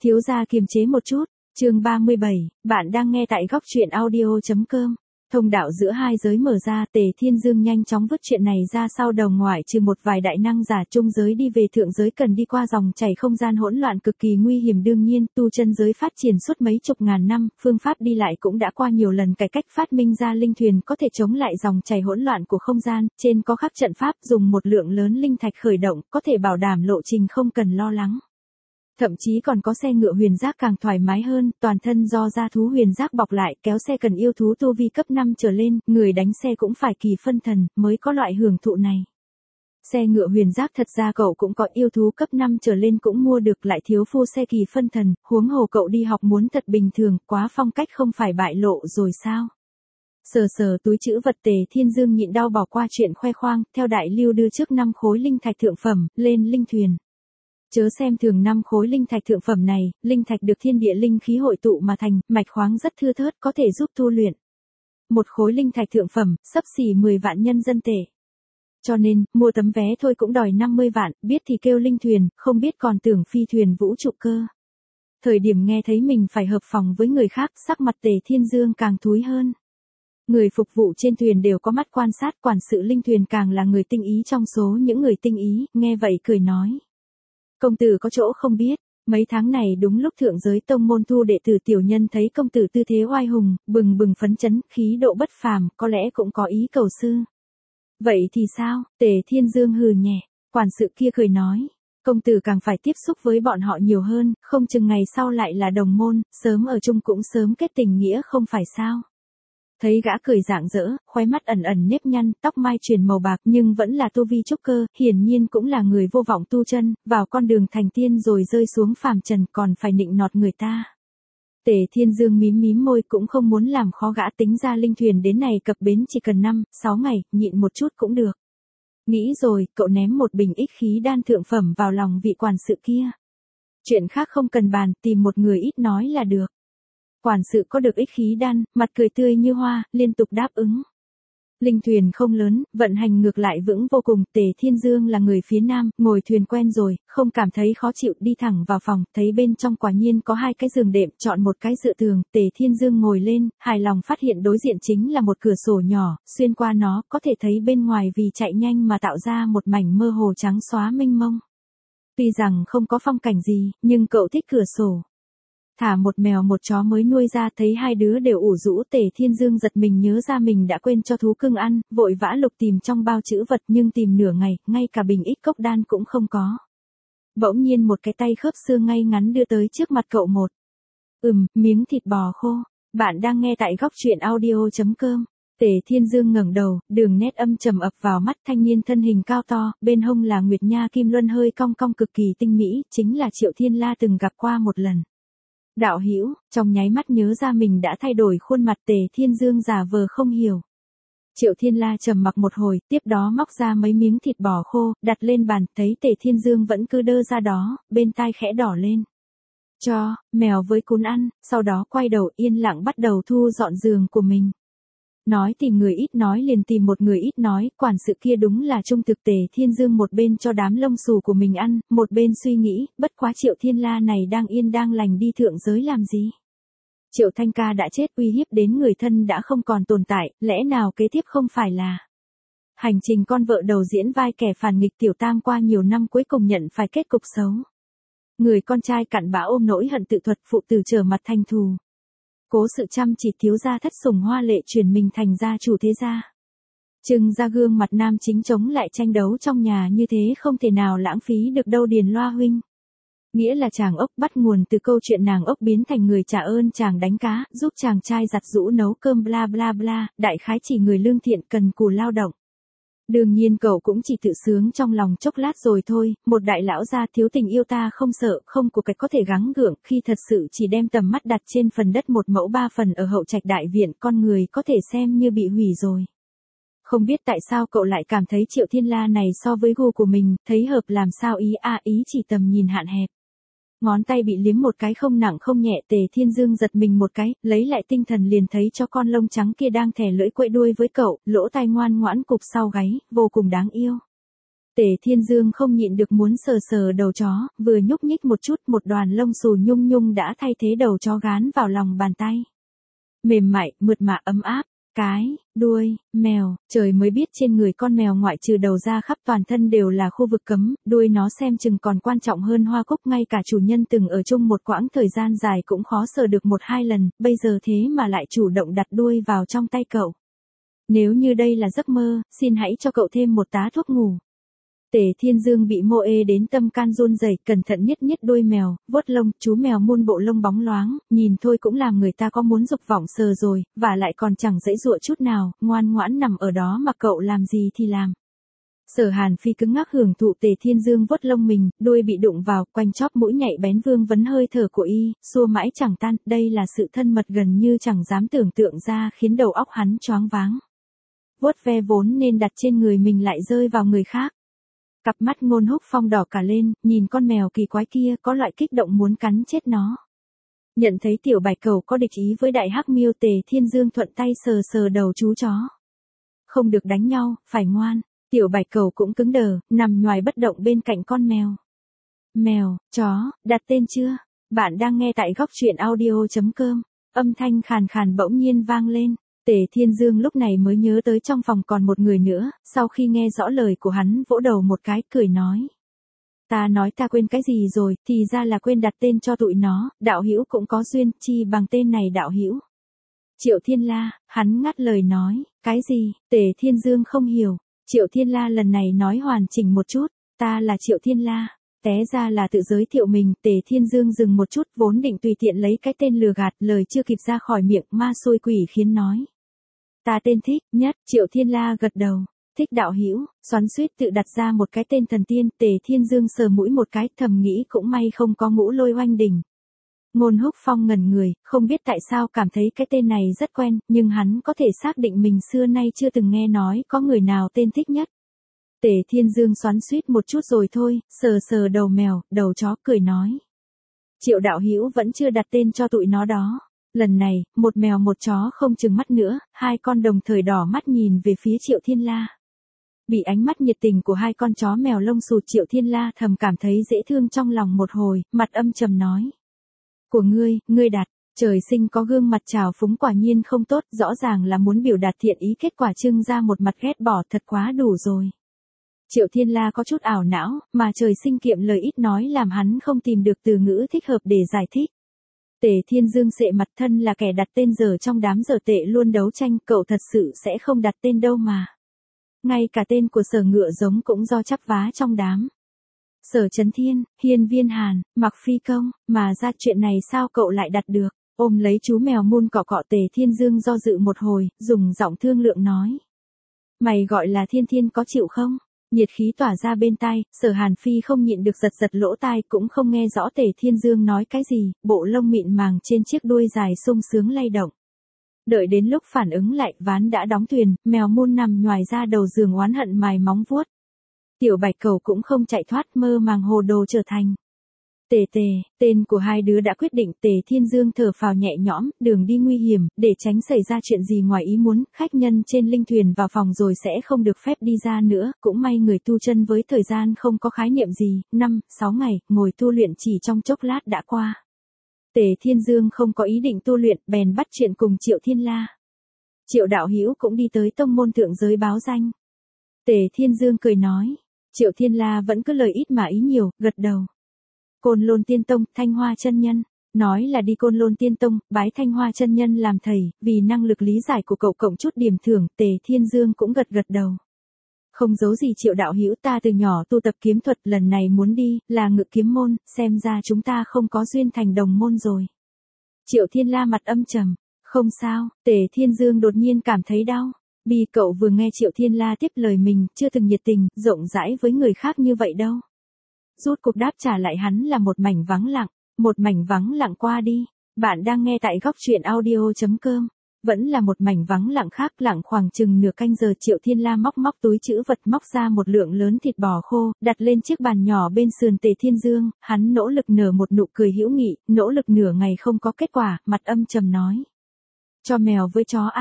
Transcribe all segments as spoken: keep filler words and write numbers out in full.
Thiếu gia kiềm chế một chút, chương ba mươi bảy, bạn đang nghe tại góc truyện audio.com. Thông đạo giữa hai giới mở ra, Tề Thiên Dương nhanh chóng vứt chuyện này ra sau đầu, ngoại trừ một vài đại năng giả trung giới đi về thượng giới cần đi qua dòng chảy không gian hỗn loạn cực kỳ nguy hiểm. Đương nhiên, tu chân giới phát triển suốt mấy chục ngàn năm, phương pháp đi lại cũng đã qua nhiều lần cải cách, phát minh ra linh thuyền có thể chống lại dòng chảy hỗn loạn của không gian, trên có khắc trận pháp, dùng một lượng lớn linh thạch khởi động, có thể bảo đảm lộ trình không cần lo lắng. Thậm chí còn có xe ngựa huyền giác càng thoải mái hơn, toàn thân do da thú huyền giác bọc lại, kéo xe cần yêu thú tu vi cấp năm trở lên, người đánh xe cũng phải kỳ phân thần, mới có loại hưởng thụ này. Xe ngựa huyền giác thật ra cậu cũng có, yêu thú cấp năm trở lên cũng mua được, lại thiếu phu xe kỳ phân thần, huống hồ cậu đi học muốn thật bình thường, quá phong cách không phải bại lộ rồi sao? Sờ sờ túi trữ vật, Tề Thiên Dương nhịn đau bỏ qua chuyện khoe khoang, theo đại lưu đưa trước năm khối linh thạch thượng phẩm, lên linh thuyền. Chớ xem thường năm khối linh thạch thượng phẩm này, linh thạch được thiên địa linh khí hội tụ mà thành, mạch khoáng rất thưa thớt, có thể giúp tu luyện. Một khối linh thạch thượng phẩm, xấp xỉ mười vạn nhân dân tệ. Cho nên, mua tấm vé thôi cũng đòi năm mươi vạn, biết thì kêu linh thuyền, không biết còn tưởng phi thuyền vũ trụ cơ. Thời điểm nghe thấy mình phải hợp phòng với người khác, sắc mặt Tề Thiên Dương càng thúi hơn. Người phục vụ trên thuyền đều có mắt quan sát, quản sự linh thuyền càng là người tinh ý trong số những người tinh ý, nghe vậy cười nói. Công tử có chỗ không biết, mấy tháng này đúng lúc thượng giới tông môn thu đệ tử, tiểu nhân thấy công tử tư thế oai hùng, bừng bừng phấn chấn, khí độ bất phàm, có lẽ cũng có ý cầu sư. Vậy thì sao? Tề Thiên Dương hừ nhẹ, quản sự kia cười nói, công tử càng phải tiếp xúc với bọn họ nhiều hơn, không chừng ngày sau lại là đồng môn, sớm ở chung cũng sớm kết tình nghĩa không phải sao? Thấy gã cười rạng rỡ, khóe mắt ẩn ẩn nếp nhăn, tóc mai chuyển màu bạc nhưng vẫn là tu vi trúc cơ, hiển nhiên cũng là người vô vọng tu chân, vào con đường thành tiên rồi rơi xuống phàm trần còn phải nịnh nọt người ta. Tề Thiên Dương mím mím môi, cũng không muốn làm khó gã, tính ra linh thuyền đến này cập bến chỉ cần năm, sáu ngày, nhịn một chút cũng được. Nghĩ rồi, cậu ném một bình ích khí đan thượng phẩm vào lòng vị quản sự kia. Chuyện khác không cần bàn, tìm một người ít nói là được. Quản sự có được ích khí đan, mặt cười tươi như hoa, liên tục đáp ứng. Linh thuyền không lớn, vận hành ngược lại vững vô cùng, Tề Thiên Dương là người phía Nam, ngồi thuyền quen rồi, không cảm thấy khó chịu, đi thẳng vào phòng, thấy bên trong quả nhiên có hai cái giường đệm, chọn một cái dựa tường, Tề Thiên Dương ngồi lên, hài lòng phát hiện đối diện chính là một cửa sổ nhỏ, xuyên qua nó, có thể thấy bên ngoài vì chạy nhanh mà tạo ra một mảnh mơ hồ trắng xóa mênh mông. Tuy rằng không có phong cảnh gì, nhưng cậu thích cửa sổ. Thả một mèo một chó mới nuôi ra, thấy hai đứa đều ủ rũ, Tề Thiên Dương giật mình nhớ ra mình đã quên cho thú cưng ăn, vội vã lục tìm trong bao trữ vật nhưng tìm nửa ngày, ngay cả bình ích cốc đan cũng không có. Bỗng nhiên một cái tay khớp xương ngay ngắn đưa tới trước mặt cậu một. Ừm, miếng thịt bò khô. Bạn đang nghe tại góc truyện audio.com. Tề Thiên Dương ngẩng đầu, đường nét âm trầm ập vào mắt, thanh niên thân hình cao to, bên hông là nguyệt nha kim luân hơi cong cong cực kỳ tinh mỹ, chính là Triệu Thiên La từng gặp qua một lần. Đạo hữu, trong nháy mắt nhớ ra mình đã thay đổi khuôn mặt, Tề Thiên Dương giả vờ không hiểu. Triệu Thiên La trầm mặc một hồi, tiếp đó móc ra mấy miếng thịt bò khô, đặt lên bàn, thấy Tề Thiên Dương vẫn cứ đơ ra đó, bên tai khẽ đỏ lên. Cho, mèo với cún ăn, sau đó quay đầu yên lặng bắt đầu thu dọn giường của mình. Nói tìm người ít nói liền tìm một người ít nói, quản sự kia đúng là trung thực. Tề Thiên Dương một bên cho đám lông xù của mình ăn, một bên suy nghĩ, bất quá Triệu Thiên La này đang yên đang lành đi thượng giới làm gì? Triệu Thanh Ca đã chết, uy hiếp đến người thân đã không còn tồn tại, lẽ nào kế tiếp không phải là hành trình con vợ đầu diễn vai kẻ phản nghịch Tiểu Tam qua nhiều năm cuối cùng nhận phải kết cục xấu. Người con trai cặn bã ôm nỗi hận tự thuật, phụ tử trở mặt thành thù. Cố sự chăm chỉ thiếu gia thất sủng hoa lệ chuyển mình thành gia chủ thế gia. Trưng ra gương mặt nam chính chống lại tranh đấu trong nhà như thế không thể nào lãng phí được đâu Điền Loa huynh. Nghĩa là chàng ốc bắt nguồn từ câu chuyện nàng ốc biến thành người trả ơn chàng đánh cá, giúp chàng trai giặt giũ nấu cơm bla bla bla, đại khái chỉ người lương thiện cần cù lao động. Đương nhiên cậu cũng chỉ tự sướng trong lòng chốc lát rồi thôi, một đại lão gia thiếu tình yêu ta không sợ, không của cái có thể gắng gượng, khi thật sự chỉ đem tầm mắt đặt trên phần đất một mẫu ba phần ở hậu trạch đại viện, con người có thể xem như bị hủy rồi. Không biết tại sao cậu lại cảm thấy Triệu Thiên La này so với gu của mình, thấy hợp làm sao ý a à, ý chỉ tầm nhìn hạn hẹp. Ngón tay bị liếm một cái không nặng không nhẹ, Tề Thiên Dương giật mình một cái, lấy lại tinh thần liền thấy cho con lông trắng kia đang thè lưỡi quậy đuôi với cậu, lỗ tai ngoan ngoãn cụp sau gáy, vô cùng đáng yêu. Tề Thiên Dương không nhịn được muốn sờ sờ đầu chó, vừa nhúc nhích một chút một đoàn lông xù nhung nhung đã thay thế đầu chó gán vào lòng bàn tay. Mềm mại, mượt mà ấm áp, cái, đuôi, mèo, trời mới biết trên người con mèo ngoại trừ đầu ra khắp toàn thân đều là khu vực cấm, đuôi nó xem chừng còn quan trọng hơn hoa cúc, ngay cả chủ nhân từng ở chung một quãng thời gian dài cũng khó sờ được một hai lần, bây giờ thế mà lại chủ động đặt đuôi vào trong tay cậu. Nếu như đây là giấc mơ, xin hãy cho cậu thêm một tá thuốc ngủ. Tề Thiên Dương bị mô ê đến tâm can run rẩy, cẩn thận niết niết đuôi mèo, vuốt lông, chú mèo muôn bộ lông bóng loáng, nhìn thôi cũng làm người ta có muốn dục vọng sờ rồi, và lại còn chẳng dãy dụa chút nào, ngoan ngoãn nằm ở đó mà cậu làm gì thì làm. Sở Hàn Phi cứng ngắc hưởng thụ Tề Thiên Dương vuốt lông mình, đuôi bị đụng vào, quanh chóp mũi nhạy bén vương vấn hơi thở của y, xua mãi chẳng tan, đây là sự thân mật gần như chẳng dám tưởng tượng ra, khiến đầu óc hắn choáng váng. Vuốt ve vốn nên đặt trên người mình lại rơi vào người khác. Cặp mắt Ngôn Húc Phong đỏ cả lên, nhìn con mèo kỳ quái kia, có loại kích động muốn cắn chết nó. Nhận thấy tiểu bạch cầu có địch ý với đại hắc miêu, Tề Thiên Dương thuận tay sờ sờ đầu chú chó. Không được đánh nhau, phải ngoan. Tiểu bạch cầu cũng cứng đờ, nằm nhoài bất động bên cạnh con mèo. Mèo, chó, đặt tên chưa? Bạn đang nghe tại góc truyện audio chấm com. Âm thanh khàn khàn bỗng nhiên vang lên. Tề Thiên Dương lúc này mới nhớ tới trong phòng còn một người nữa, sau khi nghe rõ lời của hắn vỗ đầu một cái, cười nói. Ta nói ta quên cái gì rồi, thì ra là quên đặt tên cho tụi nó, đạo hữu cũng có duyên, chi bằng tên này đạo hữu. Triệu Thiên La, hắn ngắt lời nói, cái gì, Tề Thiên Dương không hiểu, Triệu Thiên La lần này nói hoàn chỉnh một chút, ta là Triệu Thiên La. Té ra là tự giới thiệu mình, Tề Thiên Dương dừng một chút, vốn định tùy tiện lấy cái tên lừa gạt, lời chưa kịp ra khỏi miệng, ma xôi quỷ khiến nói. Ta tên Thích Nhất, Triệu Thiên La gật đầu, Thích đạo hữu, xoắn xuýt tự đặt ra một cái tên thần tiên, Tề Thiên Dương sờ mũi một cái, thầm nghĩ cũng may không có Ngũ Lôi Oanh Đỉnh. Ngôn Húc Phong ngẩn người, không biết tại sao cảm thấy cái tên này rất quen, nhưng hắn có thể xác định mình xưa nay chưa từng nghe nói có người nào tên Thích Nhất. Tề Thiên Dương xoắn xuýt một chút rồi thôi, sờ sờ đầu mèo, đầu chó, cười nói. Triệu đạo hữu vẫn chưa đặt tên cho tụi nó đó. Lần này, một mèo một chó không chừng mắt nữa, hai con đồng thời đỏ mắt nhìn về phía Triệu Thiên La. Bị ánh mắt nhiệt tình của hai con chó mèo lông xù, Triệu Thiên La thầm cảm thấy dễ thương trong lòng một hồi, mặt âm trầm nói. Của ngươi, ngươi đặt, trời sinh có gương mặt trào phúng quả nhiên không tốt, rõ ràng là muốn biểu đạt thiện ý, kết quả trưng ra một mặt ghét bỏ, thật quá đủ rồi. Triệu Thiên La có chút ảo não, mà trời sinh kiệm lời ít nói làm hắn không tìm được từ ngữ thích hợp để giải thích. Tề Thiên Dương sệ mặt, thân là kẻ đặt tên giờ trong đám dở tệ luôn đấu tranh, cậu thật sự sẽ không đặt tên đâu mà. Ngay cả tên của Sở Ngựa Giống cũng do chắp vá trong đám. Sở Chấn Thiên, Hiên Viên Hàn, Mặc Phi Công, mà ra chuyện này sao cậu lại đặt được? Ôm lấy chú mèo mun cọ cọ, Tề Thiên Dương do dự một hồi, dùng giọng thương lượng nói. Mày gọi là Thiên Thiên có chịu không? Nhiệt khí tỏa ra bên tai, Sở Hàn Phi không nhịn được giật giật lỗ tai, cũng không nghe rõ Tề Thiên Dương nói cái gì, bộ lông mịn màng trên chiếc đuôi dài sung sướng lay động. Đợi đến lúc phản ứng lại, ván đã đóng thuyền, mèo mun nằm nhoài ra đầu giường oán hận mài móng vuốt. Tiểu bạch cầu cũng không chạy thoát, mơ màng hồ đồ trở thành. Tề tề, tên của hai đứa đã quyết định, Tề Thiên Dương thở phào nhẹ nhõm, đường đi nguy hiểm, để tránh xảy ra chuyện gì ngoài ý muốn, khách nhân trên linh thuyền vào phòng rồi sẽ không được phép đi ra nữa, cũng may người tu chân với thời gian không có khái niệm gì, năm, sáu ngày, ngồi tu luyện chỉ trong chốc lát đã qua. Tề Thiên Dương không có ý định tu luyện, bèn bắt chuyện cùng Triệu Thiên La. Triệu đạo hữu cũng đi tới tông môn thượng giới báo danh. Tề Thiên Dương cười nói, Triệu Thiên La vẫn cứ lời ít mà ý nhiều, gật đầu. Côn Lôn Tiên Tông, Thanh Hoa chân nhân, nói là đi Côn Lôn Tiên Tông, bái Thanh Hoa chân nhân làm thầy, vì năng lực lý giải của cậu cộng chút điểm thưởng, Tề Thiên Dương cũng gật gật đầu. Không giấu gì Triệu đạo hữu, ta từ nhỏ tu tập kiếm thuật, lần này muốn đi, là Ngự Kiếm môn, xem ra chúng ta không có duyên thành đồng môn rồi. Triệu Thiên La mặt âm trầm, không sao, Tề Thiên Dương đột nhiên cảm thấy đau. Bi cậu vừa nghe Triệu Thiên La tiếp lời mình, chưa từng nhiệt tình, rộng rãi với người khác như vậy đâu. Rút cuộc đáp trả lại hắn là một mảnh vắng lặng, một mảnh vắng lặng qua đi. Bạn đang nghe tại góc truyện audio chấm com. Vẫn là một mảnh vắng lặng khác, lặng khoảng chừng nửa canh giờ, Triệu Thiên La móc móc túi trữ vật, móc ra một lượng lớn thịt bò khô, đặt lên chiếc bàn nhỏ bên sườn Tề Thiên Dương, hắn nỗ lực nở một nụ cười hữu nghị, nỗ lực nửa ngày không có kết quả, mặt âm trầm nói. Cho mèo với chó ăn. Tề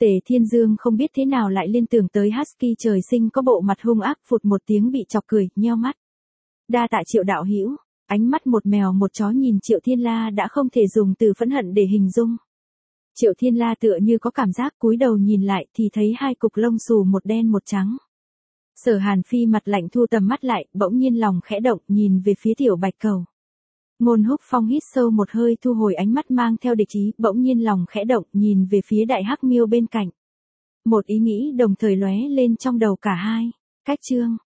Tề Thiên Dương không biết thế nào lại liên tưởng tới Husky trời sinh có bộ mặt hung ác, phụt một tiếng bị chọc cười, nheo mắt. Đa tạ Triệu đạo hữu. Ánh mắt một mèo một chó nhìn Triệu Thiên La đã không thể dùng từ phẫn hận để hình dung. Triệu Thiên La tựa như có cảm giác, cúi đầu nhìn lại thì thấy hai cục lông xù một đen một trắng. Sở Hàn Phi mặt lạnh thu tầm mắt lại, bỗng nhiên lòng khẽ động, nhìn về phía Tiểu Bạch Cầu. Ngôn Húc Phong hít sâu một hơi, thu hồi ánh mắt mang theo địch ý, bỗng nhiên lòng khẽ động, nhìn về phía Đại Hắc Miêu bên cạnh. Một ý nghĩ đồng thời lóe lên trong đầu cả hai. Cách chương